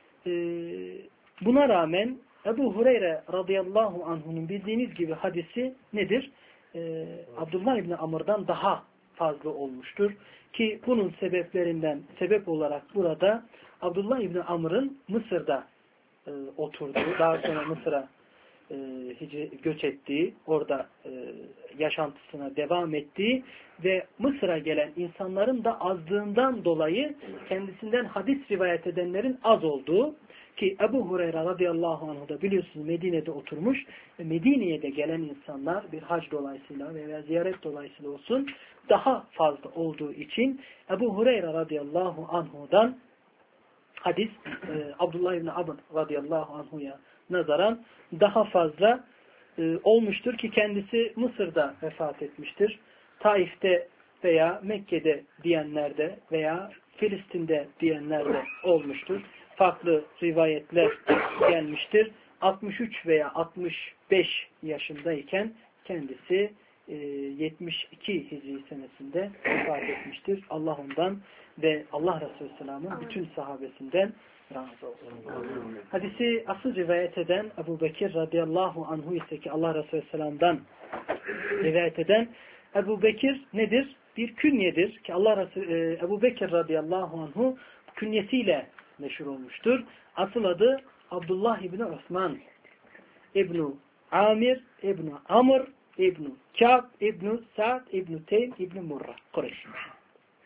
buna rağmen Ebu Hureyre radıyallahu anhu'nun bildiğiniz gibi hadisi nedir? Abdullah ibn Amr'dan daha fazla olmuştur. Ki bunun sebep olarak burada Abdullah ibn Amr'ın Mısır'da oturduğu, daha sonra Mısır'a göç ettiği, orada yaşantısına devam ettiği ve Mısır'a gelen insanların da azlığından dolayı kendisinden hadis rivayet edenlerin az olduğu ki Ebu Hureyre radıyallahu anh da biliyorsunuz Medine'de oturmuş ve Medine'ye de gelen insanlar bir hac dolayısıyla veya ziyaret dolayısıyla olsun daha fazla olduğu için Ebu Hureyre radıyallahu anhu'dan hadis Abdullah ibn Amr radıyallahu anhu'ya nazaran daha fazla olmuştur ki kendisi Mısır'da vefat etmiştir. Taif'te veya Mekke'de diyenlerde veya Filistin'de diyenlerde olmuştur. Farklı rivayetler gelmiştir. 63 veya 65 yaşındayken kendisi 72 Hicri senesinde vefat etmiştir. Allah ondan ve Allah Resulü Selam'ın bütün sahabesinden razı olsun. Hadisi asıl rivayet eden Ebu Bekir radıyallahu anhu ise ki Allah Resulü Selam'dan rivayet eden Ebu Bekir nedir? Bir künyedir ki Allah Resulü Ebu Bekir radıyallahu anhu künyesiyle meşhur olmuştur. Asıl adı Abdullah İbni Osman İbni Amir İbni Amr İbni Kâb İbni Sa'd İbni Teym İbni Murra Kureyş.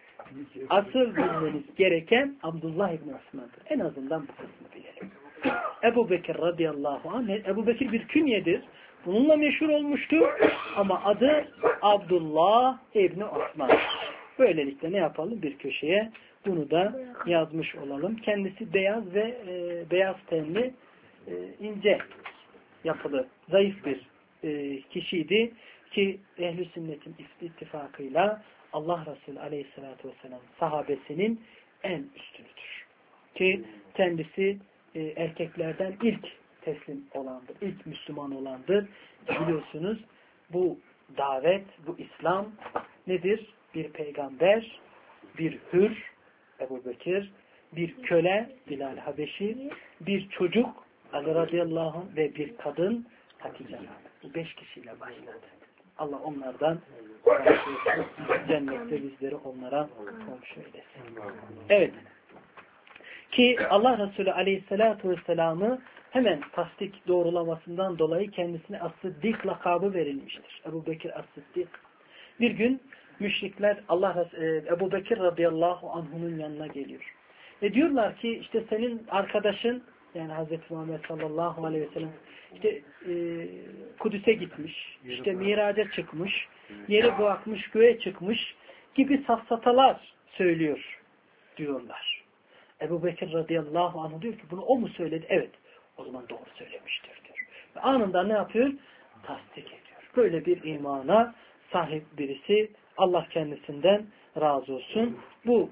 Asıl bilmeniz gereken Abdullah İbni Osman'dır. En azından bu kısmı bilelim. Ebu Bekir radıyallahu anh. Ebu Bekir bir künyedir. Bununla meşhur olmuştur. Ama adı Abdullah İbni Osman. Böylelikle ne yapalım? Bir köşeye bunu da yazmış olalım. Kendisi beyaz ve beyaz tenli, ince yapılı, zayıf bir kişiydi ki ehl-i sünnetin ittifakıyla Allah Resulü aleyhissalatü vesselam sahabesinin en üstünüdür. Ki kendisi erkeklerden ilk teslim olandır, ilk Müslüman olandır. Biliyorsunuz bu davet, bu İslam nedir? Bir peygamber, bir hür, Ebu Bekir, bir köle, Bilal Habeşi, bir çocuk, Ali radıyallahu anh ve bir kadın, Hatice. Bu 5 kişiyle başladı. Allah onlardan cennette bizleri onlara komşu eylesin. Evet. Ki Allah Resulü aleyhissalatu vesselam'ı hemen tasdik doğrulamasından dolayı kendisine As-Sıddik lakabı verilmiştir. Ebu Bekir As-Sıddik. Bir gün müşrikler Ebu Bekir radıyallahu anh'unun yanına geliyor. Ve diyorlar ki işte senin arkadaşın, yani Hz. Muhammed sallallahu aleyhi ve sellem işte Kudüs'e gitmiş, işte Miraç'a çıkmış, yeri bırakmış, göğe çıkmış gibi safsatalar söylüyor diyorlar. Ebu Bekir radıyallahu anh diyor ki bunu o mu söyledi? Evet. O zaman doğru söylemiştir diyor. Ve anında ne yapıyor? Tasdik ediyor. Böyle bir imana sahip birisi, Allah kendisinden razı olsun. Bu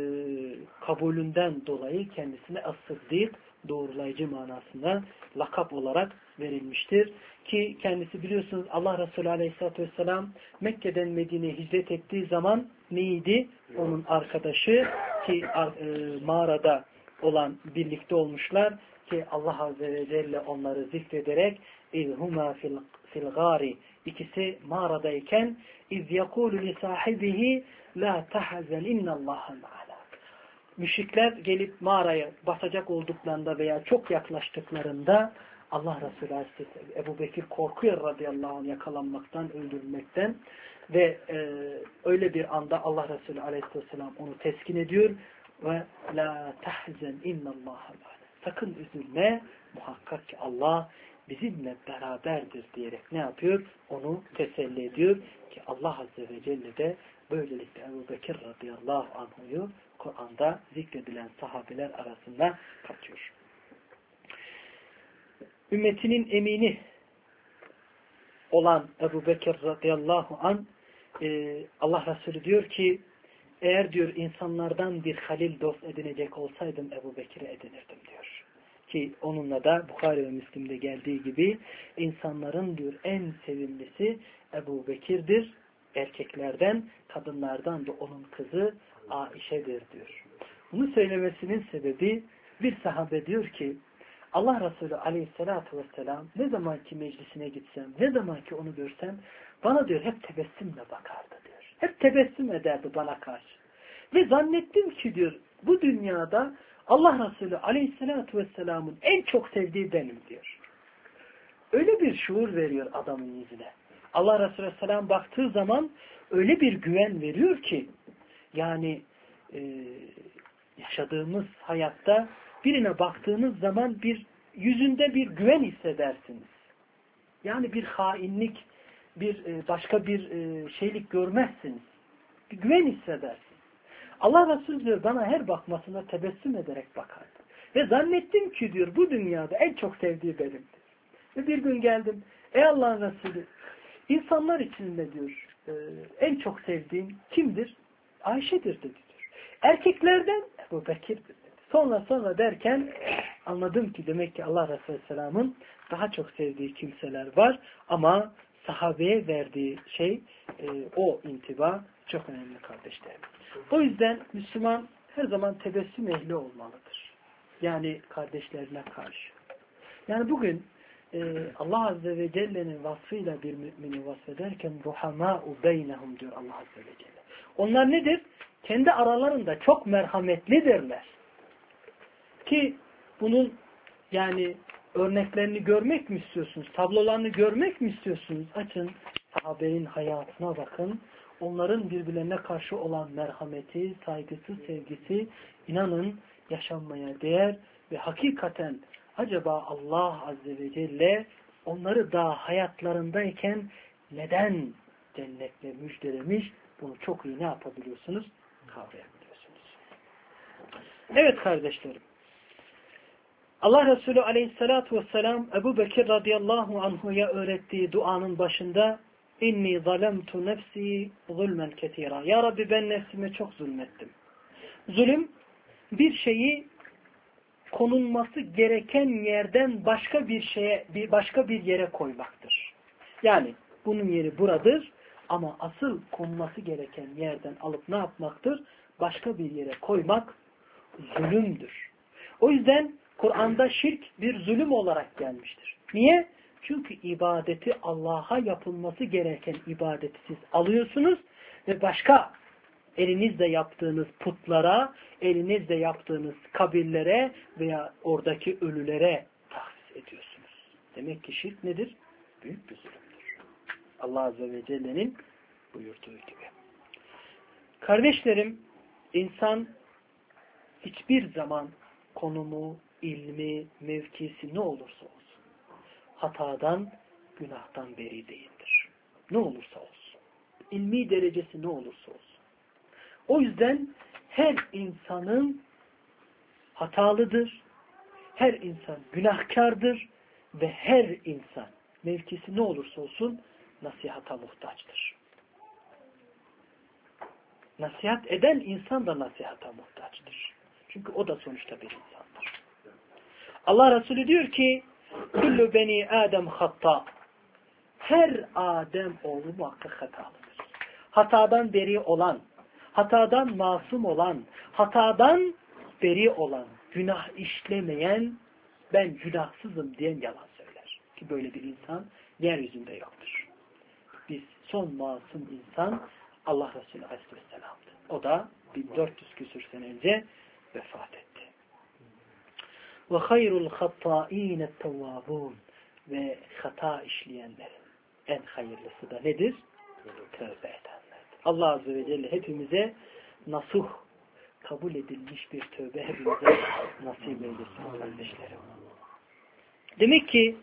kabulünden dolayı kendisine As-Sıddik, doğrulayıcı manasında lakap olarak verilmiştir. Ki kendisi biliyorsunuz Allah Resulü aleyhissalatü vesselam Mekke'den Medine'ye hicret ettiği zaman neydi? Onun arkadaşı ki mağarada olan birlikte olmuşlar ki Allah Azze ve Celle onları zikrederek İzhuma fil gari, ikisi mağaradayken iz yekulu li sahibihi la tahzen innallaha ma'ana. Müşrikler gelip mağaraya basacak olduklarında veya çok yaklaştıklarında Allah Resulü Aleyhisselam Ebu Bekir korkuyor radıyallahu anh yakalanmaktan, öldürülmekten ve öyle bir anda Allah Resulü Aleyhisselam onu teskin ediyor ve la tahzen innallaha ma'ana. Sakın üzülme, muhakkak ki Allah bizimle beraberdir diyerek ne yapıyor? Onu teselli ediyor ki Allah Azze ve Celle de böylelikle Ebu Bekir radıyallahu anh'u Kur'an'da zikredilen sahabeler arasında katıyor. Ümmetinin emini olan Ebu Bekir radıyallahu anh Allah Resulü diyor ki eğer diyor insanlardan bir halil dost edinecek olsaydım Ebu Bekir'i edinirdim diyor. Ki onunla da Bukhari ve Müslim'de geldiği gibi insanların diyor en sevimlisi Ebu Bekir'dir. Erkeklerden, kadınlardan da onun kızı Aişe'dir diyor. Bunu söylemesinin sebebi bir sahabe diyor ki Allah Resulü aleyhissalatu vesselam ne zamanki meclisine gitsem, ne zamanki onu görsem bana diyor hep tebessümle bakardı diyor. Hep tebessüm ederdi bana karşı. Ve zannettim ki diyor bu dünyada Allah Resulü aleyhissalatu vesselamın en çok sevdiği benim diyor. Öyle bir şuur veriyor adamın yüzüne. Allah Resulü aleyhisselam baktığı zaman öyle bir güven veriyor ki yani yaşadığımız hayatta birine baktığınız zaman bir yüzünde bir güven hissedersiniz. Yani bir hainlik, bir başka bir şeylik görmezsiniz. Bir güven hissedersiniz. Allah Resulü diyor bana her bakmasına tebessüm ederek bakardı. Ve zannettim ki diyor bu dünyada en çok sevdiği benimdir. Ve bir gün geldim. Ey Allah'ın Resulü insanlar içinde diyor en çok sevdiğim kimdir? Ayşe'dir dedi diyor. Erkeklerden Ebu Bekir'dir dedi. Sonra derken anladım ki demek ki Allah Resulü Aleyhisselam'ın daha çok sevdiği kimseler var ama sahabeye verdiği şey o intiba çok önemli kardeşlerim. O yüzden Müslüman her zaman tebessüm ehli olmalıdır. Yani kardeşlerine karşı. Yani bugün Allah Azze ve Celle'nin vasfıyla bir mümini vasfederken ruhamâ'u beynehum diyor Allah Azze ve Celle. Onlar nedir? Kendi aralarında çok merhametlidirler. Ki bunun yani örneklerini görmek mi istiyorsunuz? Tablolarını görmek mi istiyorsunuz? Açın sahabenin hayatına bakın. Onların birbirlerine karşı olan merhameti, saygısı, sevgisi inanın yaşanmaya değer ve hakikaten acaba Allah Azze ve Celle onları daha hayatlarındayken neden cennetle müjdelemiş? Bunu çok iyi ne yapabiliyorsunuz? Kavrayabiliyorsunuz. Evet kardeşlerim. Allah Resulü Aleyhisselatü Vesselam Ebu Bekir radıyallahu anhu'ya öğrettiği duanın başında İnni zalemtu nefsi zulmen ketira. Ya Rabbi ben nefsime çok zulmettim. Zulüm bir şeyi konulması gereken yerden başka bir yere koymaktır. Yani bunun yeri buradır ama asıl konulması gereken yerden alıp ne yapmaktır? Başka bir yere koymak zulümdür. O yüzden Kur'an'da şirk bir zulüm olarak gelmiştir. Niye? Çünkü ibadeti Allah'a yapılması gereken ibadeti siz alıyorsunuz ve başka elinizle yaptığınız putlara, elinizle yaptığınız kabirlere veya oradaki ölülere tahsis ediyorsunuz. Demek ki şirk nedir? Büyük bir zulümdür. Allah Azze ve Celle'nin buyurduğu gibi. Kardeşlerim, insan hiçbir zaman konumu, ilmi, mevkisi ne olursa olsun hatadan, günahtan beri değildir. Ne olursa olsun. İlmi derecesi ne olursa olsun. O yüzden her insanın hatalıdır, her insan günahkardır ve her insan mevkisi ne olursa olsun nasihata muhtaçtır. Nasihat eden insan da nasihata muhtaçtır. Çünkü o da sonuçta bir insandır. Allah Resulü diyor ki Kullu beni Adem hatta. Her Adem oğlu muhakkak hatalıdır. Hatadan beri olan, hatadan masum olan, hatadan beri olan, günah işlemeyen, ben günahsızım diyen yalan söyler. Ki böyle bir insan yeryüzünde yoktur. Biz son masum insan Allah Resulü Aleyhisselam'dı. O da 1400 küsur sene önce vefat etti. Ve hayrul hattâîne tevvâbûn. Ve hata işleyenlerin en hayırlısı da nedir? Tövbe edenler. Allah Azze ve Celle hepimize nasuh, kabul edilmiş bir tövbe hepimize nasip eylesin kardeşlerim. Demek ki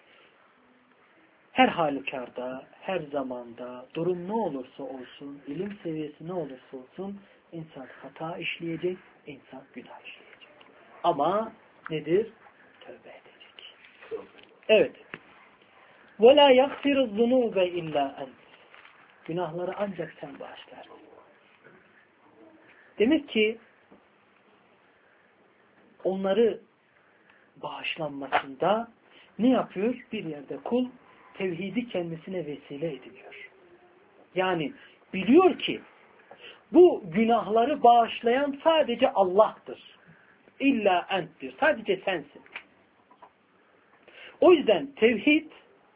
her halükarda, her zamanda, durum ne olursa olsun, ilim seviyesi ne olursa olsun, insan hata işleyecek, insan günah işleyecek. Ama nedir? Tövbe edecek. Evet. وَلَا يَغْفِرُ الذُّنُوبَ اِلَّا اَنْتِ. Günahları ancak sen bağışlarsın. Demek ki onları bağışlanmasında ne yapıyor? Bir yerde kul tevhidi kendisine vesile ediliyor. Yani biliyor ki bu günahları bağışlayan sadece Allah'tır. İlla enttir. Sadece sensin. O yüzden tevhid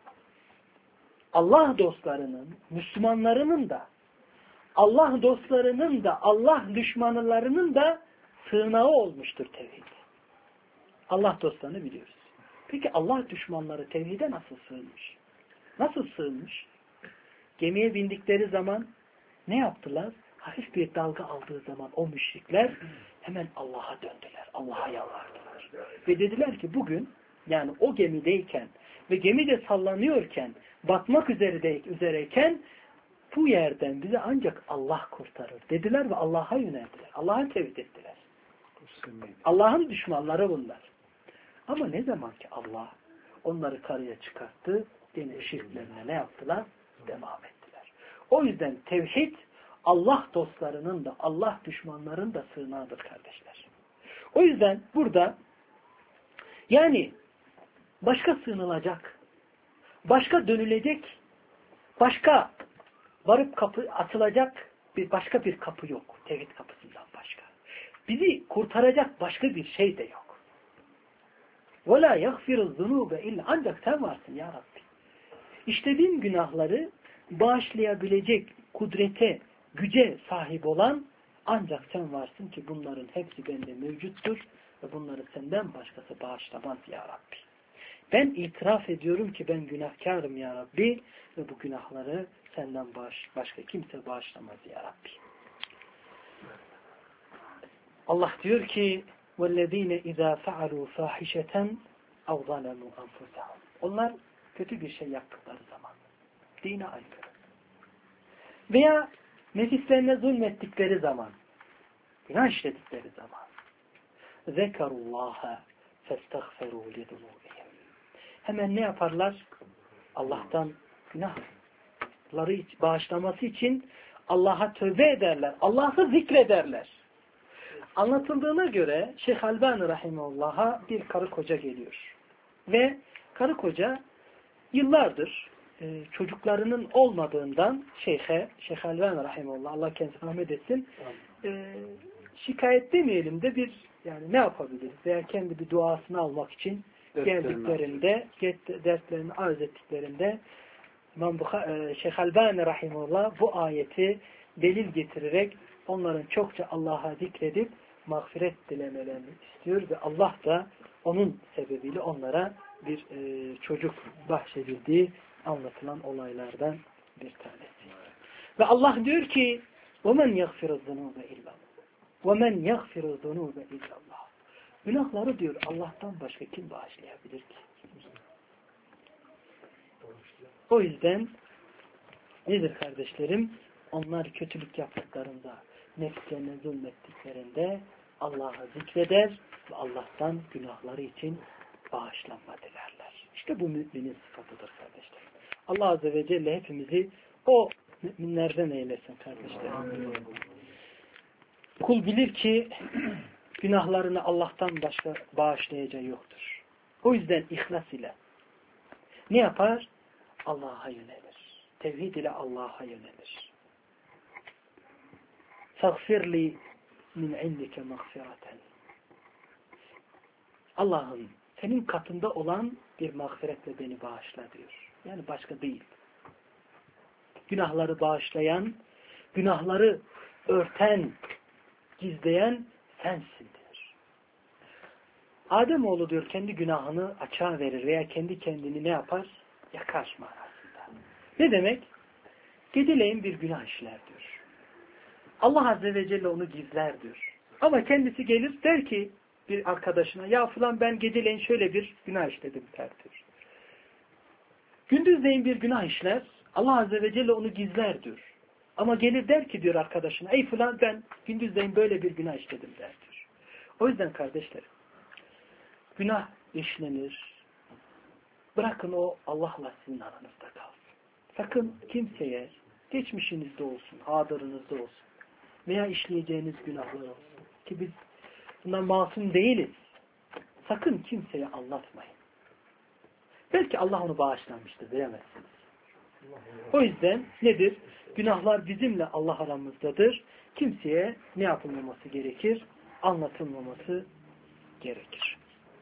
Allah dostlarının, Müslümanlarının da, Allah dostlarının da, Allah düşmanlarının da sığınağı olmuştur tevhid. Allah dostlarını biliyoruz. Peki Allah düşmanları tevhide nasıl sığınmış? Nasıl sığınmış? Gemiye bindikleri zaman ne yaptılar? Hafif bir dalga aldığı zaman o müşrikler hemen Allah'a döndüler. Allah'a yalvardılar. Ve dediler ki bugün yani o gemideyken ve gemi de sallanıyorken batmak üzereyken bu yerden bizi ancak Allah kurtarır dediler ve Allah'a yöneldiler. Allah'a tevhid ettiler. Allah'ın düşmanları bunlar. Ama ne zaman ki Allah onları karaya çıkarttı, yine şirklerine ne yaptılar? Devam ettiler. O yüzden tevhid Allah dostlarının da Allah düşmanlarının da sığınağıdır kardeşler. O yüzden burada yani başka sığınılacak, başka dönülecek, başka varıp kapı açılacak başka bir kapı yok. Tevhid kapısından başka. Bizi kurtaracak başka bir şey de yok. وَلَا يَغْفِرُ الذُّنُوبَ illa ancak sen varsın ya Rabbi. İşlediğin günahları bağışlayabilecek kudrete, güce sahip olan ancak sen varsın ki bunların hepsi bende mevcuttur ve bunları senden başkası bağışlamaz ya Rabbi. Ben itiraf ediyorum ki ben günahkarım ya Rabbi ve bu günahları senden başka kimse bağışlamaz ya Rabbi. Allah diyor ki وَالَّذ۪ينَ اِذَا فَعَلُوا فَاحِشَةً اَوْ ظَلَمُوا أَنْفُسَهُمْ. Onlar kötü bir şey yaptıkları zaman, dine aykırı veya nefislerine zulmettikleri zaman, günah işledikleri zaman, ذَكَرُوا اللّٰهَ فَاسْتَغْفَرُوا لِذُنُوبِهِمْ. Hemen ne yaparlar? Allah'tan günahları bağışlaması için Allah'a tövbe ederler. Allah'ı zikrederler. Anlatıldığına göre Şeyh Albani Rahimullah'a bir karı koca geliyor. Ve karı koca yıllardır çocuklarının olmadığından Şeyh Albani Rahimullah, Allah kendisine rahmet etsin, şikayet demeyelim de yani ne yapabiliriz? Veya kendi bir duasını almak için geldiklerinde, dertlerini arz ettiklerinde Şeyh Albani Rahimullah bu ayeti delil getirerek onların çokça Allah'a zikredip mağfiret dilemelerini istiyor ve Allah da onun sebebiyle onlara bir çocuk bahşedildiği anlatılan olaylardan bir tanesi. Ve Allah diyor ki وَمَنْ يَغْفِرُ الذُّنُوبَ اِلَّا وَمَنْ يَغْفِرُ الذُّنُوبَ اِلَّا اللّٰهِ. Günahları diyor Allah'tan başka kim bağışlayabilir ki? O yüzden nedir kardeşlerim? Onlar kötülük yaptıklarında, nefslerine zulmettiklerinde Allah'ı zikreder ve Allah'tan günahları için bağışlanma dilerler. İşte bu müminin sıfatıdır kardeşler. Allah Azze ve Celle hepimizi o müminlerden eylesin kardeşlerim. Kul bilir ki günahlarını Allah'tan başka bağışlayacağı yoktur. O yüzden ihlas ile ne yapar? Allah'a yönelir. Tevhid ile Allah'a yönelir. Sağfirli min indike mağfireten. Allah'ım senin katında olan bir mağfiretle beni bağışla diyor. Yani başka değil. Günahları bağışlayan, günahları örten, gizleyen sensin diyor. Ademoğlu diyor kendi günahını açığa verir veya kendi kendini ne yapar? Yakar manasında. Ne demek? Geceleyin bir günah işler diyor. Allah Azze ve Celle onu gizler diyor. Ama kendisi gelir der ki bir arkadaşına ya falan ben geceleyin şöyle bir günah işledim der diyor. Gündüzleyin bir günah işler. Allah Azze ve Celle onu gizler diyor. Ama gelir der ki diyor arkadaşına ey falan ben gündüzleyin böyle bir günah işledim der diyor. O yüzden kardeşlerim günah işlenir. Bırakın o Allah'la sizin aranızda kalsın. Sakın kimseye geçmişinizde olsun, hadırınızda olsun veya işleyeceğiniz günahlar olsun ki biz bundan masum değiliz. Sakın kimseye anlatmayın. Belki Allah onu bağışlamıştır, bilemezsiniz. O yüzden nedir? Günahlar bizimle Allah aramızdadır. Kimseye ne yapılmaması gerekir? Anlatılmaması gerekir.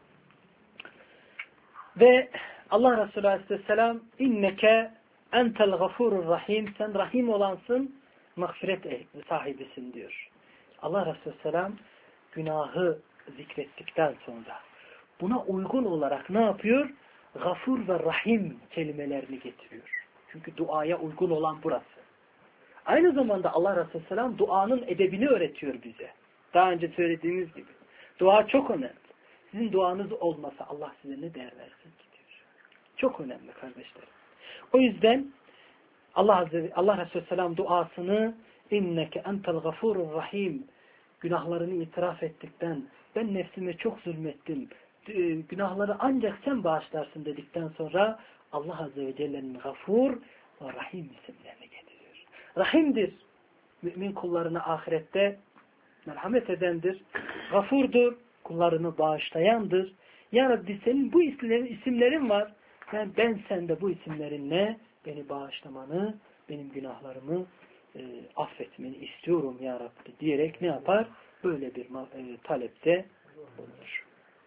Ve Allah Resulü Aleyhisselam inneke entel gafurur rahim, sen rahim olansın, mağfiret sahibisin diyor. Allah Resulü Aleyhisselam günahı zikrettikten sonra buna uygun olarak ne yapıyor? Gafur ve rahim kelimelerini getiriyor. Çünkü duaya uygun olan burası. Aynı zamanda Allah Resulü Aleyhisselam duanın edebini öğretiyor bize. Daha önce söylediğimiz gibi. Dua çok önemli. Sizin duanız olmasa Allah size ne değer versin ki diyor. Çok önemli kardeşlerim. O yüzden Allah Resulü Aleyhisselam duasını inneke entel gafurur rahim, günahlarını itiraf ettikten, ben nefsime çok zulmettim, günahları ancak sen bağışlarsın dedikten sonra Allah Azze ve Celle'nin gafur ve rahim isimlerini getiriyor. Rahimdir. Mümin kullarına ahirette merhamet edendir. Gafurdur. Kullarını bağışlayandır. Ya Rabbi senin bu isimlerin var. Ben sende bu isimlerinle beni bağışlamanı, benim günahlarımı affetmeni istiyorum ya Rabbi diyerek ne yapar? Böyle bir talepte bulunur.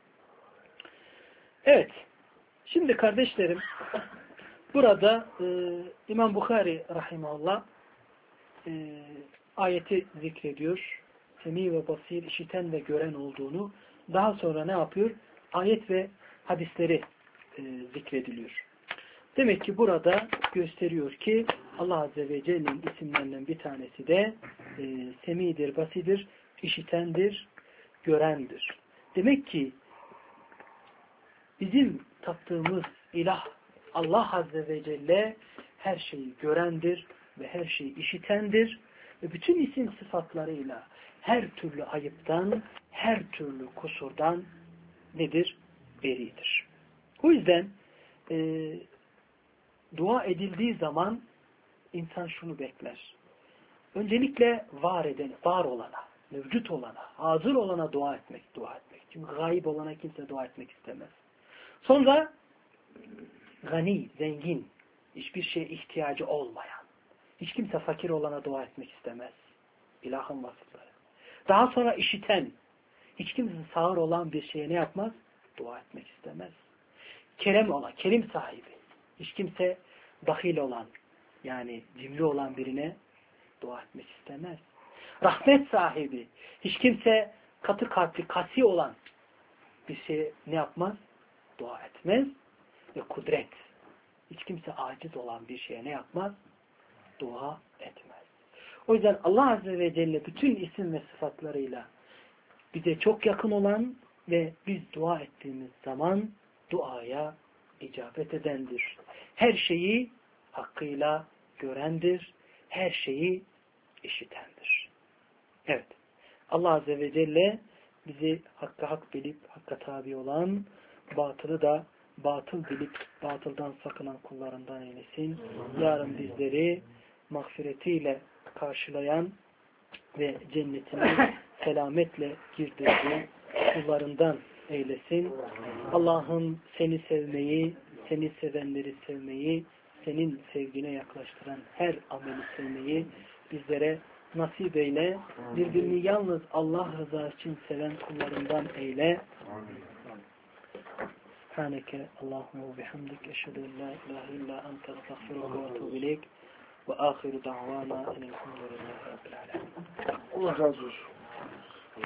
Evet. Şimdi kardeşlerim burada İmam Bukhari rahimahullah ayeti zikrediyor. Semi ve basir, işiten ve gören olduğunu. Daha sonra ne yapıyor? Ayet ve hadisleri zikrediliyor. Demek ki burada gösteriyor ki Allah Azze ve Celle'nin isimlerinden bir tanesi de semidir, basidir, işitendir, görendir. Demek ki bizim taptığımız ilah Allah Azze ve Celle her şeyi görendir ve her şeyi işitendir ve bütün isim sıfatlarıyla her türlü ayıptan, her türlü kusurdan nedir? Beridir. O yüzden dua edildiği zaman insan şunu bekler. Öncelikle var olana, mevcut olana, hazır olana dua etmek. Çünkü gayip olana kimse dua etmek istemez. Sonra gani, zengin, hiçbir şeye ihtiyacı olmayan, hiç kimse fakir olana dua etmek istemez. İlahın vasıfları. Daha sonra işiten, hiç kimse sağır olan bir şeye ne yapmaz? Dua etmek istemez. Kerim sahibi, hiç kimse bahil olan, yani cimri olan birine dua etmek istemez. Rahmet sahibi, hiç kimse katı kalpli, kasi olan bir şeye ne yapmaz? Dua etmez. Ve kudret, hiç kimse aciz olan bir şeye ne yapmaz? Dua etmez. O yüzden Allah Azze ve Celle bütün isim ve sıfatlarıyla bize çok yakın olan ve biz dua ettiğimiz zaman duaya icabet edendir. Her şeyi hakkıyla görendir. Her şeyi işitendir. Evet. Allah Azze ve Celle bizi hakka hak bilip hakka tabi olan, batılı da batıl bilip batıldan sakınan kullarından eylesin. Yarın bizleri mağfiretiyle karşılayan ve cennetine selametle girdirdiği kullarından eylesin. Allah'ım seni sevmeyi, seni sevenleri sevmeyi, senin sevgine yaklaştıran her ameli sevmeyi bizlere nasip eyle. Birbirini yalnız Allah rızası için seven kullarından eyle. Subhaneke Allahümme ve bihamdik eşhedü en la ilahe illa ente estağfiruke ve etûbü ileyk ve âhiru da'vana enelhamdülillahi rabbil âlemin. Allah razı olsun.